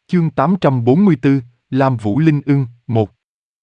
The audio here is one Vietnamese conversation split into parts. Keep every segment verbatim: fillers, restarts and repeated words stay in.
Chương tám trăm bốn mươi tư, Lam Vũ Linh Ưng, một.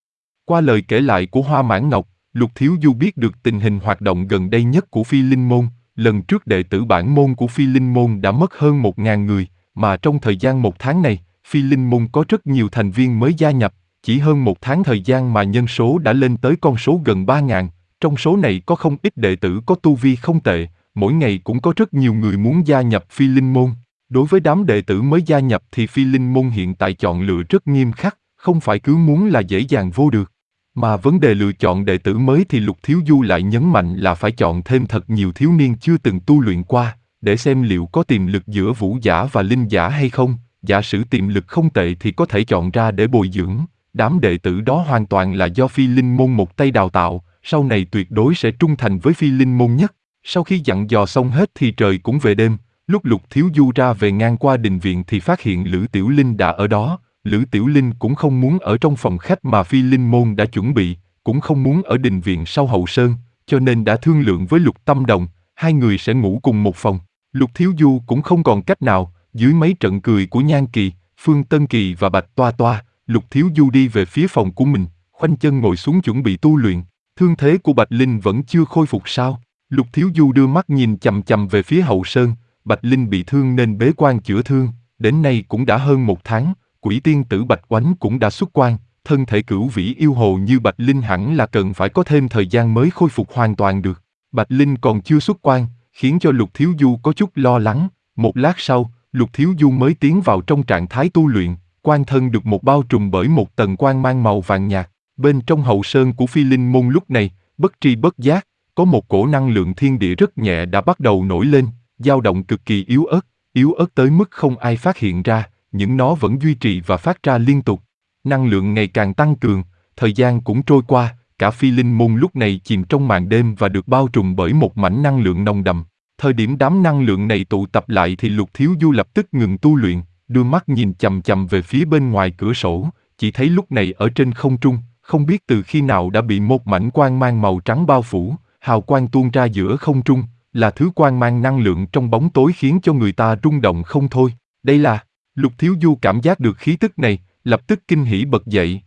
Qua lời kể lại của Hoa Mãn Ngọc, Lục Thiếu Du biết được tình hình hoạt động gần đây nhất của Phi Linh Môn. Lần trước đệ tử bản môn của Phi Linh Môn đã mất hơn một ngàn người, mà trong thời gian một tháng này, Phi Linh Môn có rất nhiều thành viên mới gia nhập. Chỉ hơn một tháng thời gian mà nhân số đã lên tới con số gần ba ngàn. Trong số này có không ít đệ tử có tu vi không tệ, mỗi ngày cũng có rất nhiều người muốn gia nhập Phi Linh Môn. Đối với đám đệ tử mới gia nhập thì Phi Linh Môn hiện tại chọn lựa rất nghiêm khắc, không phải cứ muốn là dễ dàng vô được. Mà vấn đề lựa chọn đệ tử mới thì Lục Thiếu Du lại nhấn mạnh là phải chọn thêm thật nhiều thiếu niên chưa từng tu luyện qua, để xem liệu có tiềm lực giữa vũ giả và linh giả hay không. Giả sử tiềm lực không tệ thì có thể chọn ra để bồi dưỡng. Đám đệ tử đó hoàn toàn là do Phi Linh Môn một tay đào tạo, sau này tuyệt đối sẽ trung thành với Phi Linh Môn nhất. Sau khi dặn dò xong hết thì trời cũng về đêm. Lúc Lục Thiếu Du ra về ngang qua đình viện thì phát hiện Lữ Tiểu Linh đã ở đó. Lữ Tiểu Linh cũng không muốn ở trong phòng khách mà Phi Linh Môn đã chuẩn bị, cũng không muốn ở đình viện sau hậu sơn, cho nên đã thương lượng với Lục Tâm Đồng, hai người sẽ ngủ cùng một phòng. Lục Thiếu Du cũng không còn cách nào, dưới mấy trận cười của Nhan Kỳ, Phương Tân Kỳ và Bạch Toa Toa, Lục Thiếu Du đi về phía phòng của mình, khoanh chân ngồi xuống chuẩn bị tu luyện. Thương thế của Bạch Linh vẫn chưa khôi phục sao? Lục Thiếu Du đưa mắt nhìn chằm chằm về phía hậu sơn. Bạch Linh bị thương nên bế quan chữa thương, đến nay cũng đã hơn một tháng. Quỷ tiên tử Bạch Oánh cũng đã xuất quan, thân thể cửu vĩ yêu hồ như Bạch Linh hẳn là cần phải có thêm thời gian mới khôi phục hoàn toàn được. Bạch Linh còn chưa xuất quan, khiến cho Lục Thiếu Du có chút lo lắng. Một lát sau, Lục Thiếu Du mới tiến vào trong trạng thái tu luyện, quan thân được một bao trùm bởi một tầng quang mang màu vàng nhạt. Bên trong hậu sơn của Phi Linh Môn lúc này, bất tri bất giác, có một cổ năng lượng thiên địa rất nhẹ đã bắt đầu nổi lên, dao động cực kỳ yếu ớt, yếu ớt tới mức không ai phát hiện ra, nhưng nó vẫn duy trì và phát ra liên tục. Năng lượng ngày càng tăng cường, thời gian cũng trôi qua, cả Phi Linh Môn lúc này chìm trong màn đêm và được bao trùm bởi một mảnh năng lượng nồng đậm. Thời điểm đám năng lượng này tụ tập lại thì Lục Thiếu Du lập tức ngừng tu luyện, đưa mắt nhìn chằm chằm về phía bên ngoài cửa sổ, chỉ thấy lúc này ở trên không trung, không biết từ khi nào đã bị một mảnh quang mang màu trắng bao phủ, hào quang tuôn ra giữa không trung, là thứ quang mang năng lượng trong bóng tối khiến cho người ta rung động không thôi. Đây là... Lục Thiếu Du cảm giác được khí tức này, lập tức kinh hỉ bật dậy.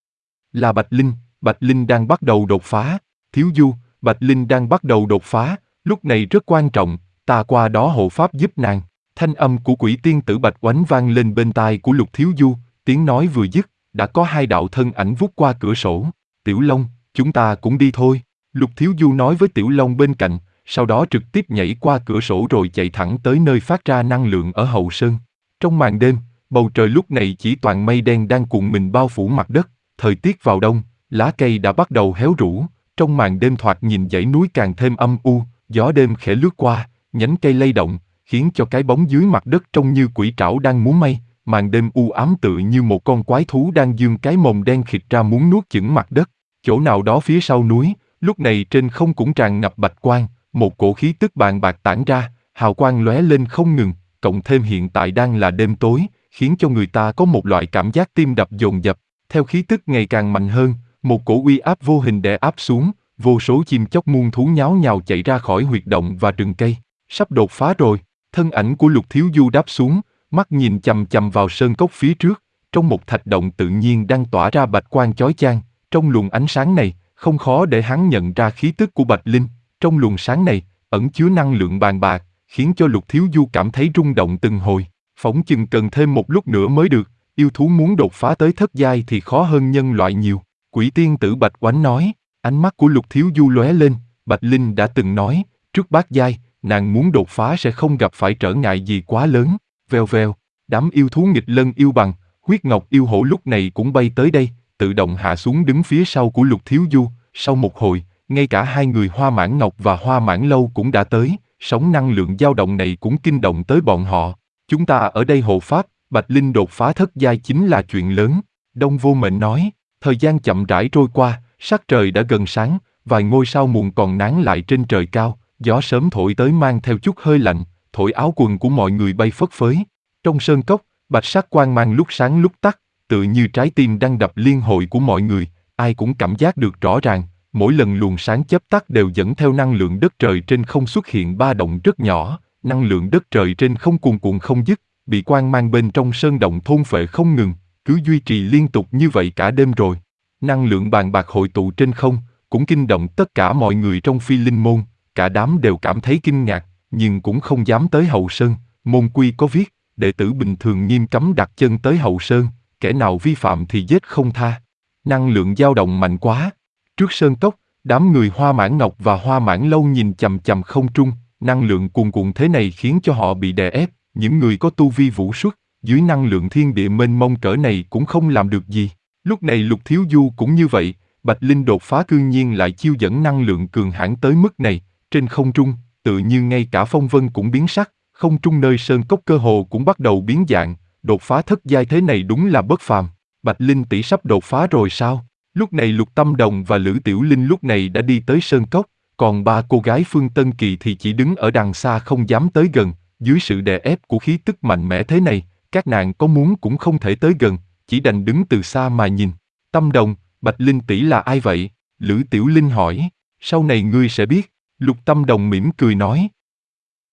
Là Bạch Linh, Bạch Linh đang bắt đầu đột phá. Thiếu Du, Bạch Linh đang bắt đầu đột phá, lúc này rất quan trọng, ta qua đó hộ pháp giúp nàng. Thanh âm của quỷ tiên tử Bạch Oánh vang lên bên tai của Lục Thiếu Du, tiếng nói vừa dứt, đã có hai đạo thân ảnh vút qua cửa sổ. Tiểu Long, chúng ta cũng đi thôi. Lục Thiếu Du nói với Tiểu Long bên cạnh, sau đó trực tiếp nhảy qua cửa sổ rồi chạy thẳng tới nơi phát ra năng lượng ở hậu sơn. Trong màn đêm, bầu trời lúc này chỉ toàn mây đen đang cuộn mình bao phủ mặt đất, thời tiết vào đông, lá cây đã bắt đầu héo rũ, trong màn đêm thoạt nhìn dãy núi càng thêm âm u, gió đêm khẽ lướt qua, nhánh cây lay động, khiến cho cái bóng dưới mặt đất trông như quỷ trảo đang múa may, màn đêm u ám tựa như một con quái thú đang giương cái mồm đen khịt ra muốn nuốt chửng mặt đất. Chỗ nào đó phía sau núi, lúc này trên không cũng tràn ngập bạch quang, một cổ khí tức bàn bạc tản ra, hào quang lóe lên không ngừng. Cộng thêm hiện tại đang là đêm tối, khiến cho người ta có một loại cảm giác tim đập dồn dập. Theo khí tức ngày càng mạnh hơn, một cổ uy áp vô hình đè áp xuống, vô số chim chóc muôn thú nháo nhào chạy ra khỏi huyệt động và rừng cây. Sắp đột phá rồi, thân ảnh của Lục Thiếu Du đáp xuống, mắt nhìn chằm chằm vào sơn cốc phía trước, trong một thạch động tự nhiên đang tỏa ra bạch quang chói chang. Trong luồng ánh sáng này, không khó để hắn nhận ra khí tức của Bạch Linh. Trong luồng sáng này, ẩn chứa năng lượng bàn bạc, khiến cho Lục Thiếu Du cảm thấy rung động từng hồi. Phỏng chừng cần thêm một lúc nữa mới được, yêu thú muốn đột phá tới thất giai thì khó hơn nhân loại nhiều. Quỷ tiên tử Bạch Oánh nói, ánh mắt của Lục Thiếu Du lóe lên, Bạch Linh đã từng nói, trước bát giai, nàng muốn đột phá sẽ không gặp phải trở ngại gì quá lớn. Vèo vèo, đám yêu thú nghịch lân yêu bằng, huyết ngọc yêu hổ lúc này cũng bay tới đây, tự động hạ xuống đứng phía sau của Lục Thiếu Du. Sau một hồi, ngay cả hai người Hoa Mãn Ngọc và Hoa Mãn Lâu cũng đã tới. Sóng năng lượng dao động này cũng kinh động tới bọn họ. Chúng ta ở đây hộ pháp, Bạch Linh đột phá thất giai chính là chuyện lớn. Đông Vô Mệnh nói, thời gian chậm rãi trôi qua, sắc trời đã gần sáng, vài ngôi sao muộn còn nán lại trên trời cao, gió sớm thổi tới mang theo chút hơi lạnh, thổi áo quần của mọi người bay phất phới. Trong sơn cốc, bạch sắc quang mang lúc sáng lúc tắt, tựa như trái tim đang đập liên hồi của mọi người, ai cũng cảm giác được rõ ràng. Mỗi lần luồng sáng chớp tắt đều dẫn theo năng lượng đất trời trên không xuất hiện ba động rất nhỏ, năng lượng đất trời trên không cuồn cuộn không dứt, bị quang mang bên trong sơn động thôn phệ không ngừng, cứ duy trì liên tục như vậy cả đêm rồi. Năng lượng bàn bạc hội tụ trên không, cũng kinh động tất cả mọi người trong Phi Linh môn, cả đám đều cảm thấy kinh ngạc, nhưng cũng không dám tới hậu sơn. Môn quy có viết, đệ tử bình thường nghiêm cấm đặt chân tới hậu sơn, kẻ nào vi phạm thì giết không tha. Năng lượng dao động mạnh quá. Trước sơn cốc, đám người Hoa Mãn Ngọc và Hoa Mãn Lâu nhìn chằm chằm không trung, năng lượng cuồn cuộn thế này khiến cho họ bị đè ép, những người có tu vi vũ xuất, dưới năng lượng thiên địa mênh mông cỡ này cũng không làm được gì. Lúc này Lục Thiếu Du cũng như vậy, Bạch Linh đột phá cương nhiên lại chiêu dẫn năng lượng cường hãn tới mức này, trên không trung, tự như ngay cả phong vân cũng biến sắc, không trung nơi sơn cốc cơ hồ cũng bắt đầu biến dạng, đột phá thất giai thế này đúng là bất phàm. Bạch Linh tỷ sắp đột phá rồi sao? Lúc này Lục Tâm Đồng và Lữ Tiểu Linh lúc này đã đi tới sơn cốc, còn ba cô gái Phương Tân Kỳ thì chỉ đứng ở đằng xa không dám tới gần, dưới sự đè ép của khí tức mạnh mẽ thế này, các nàng có muốn cũng không thể tới gần, chỉ đành đứng từ xa mà nhìn. Tâm Đồng, Bạch Linh tỷ là ai vậy? Lữ Tiểu Linh hỏi. Sau này ngươi sẽ biết. Lục Tâm Đồng mỉm cười nói.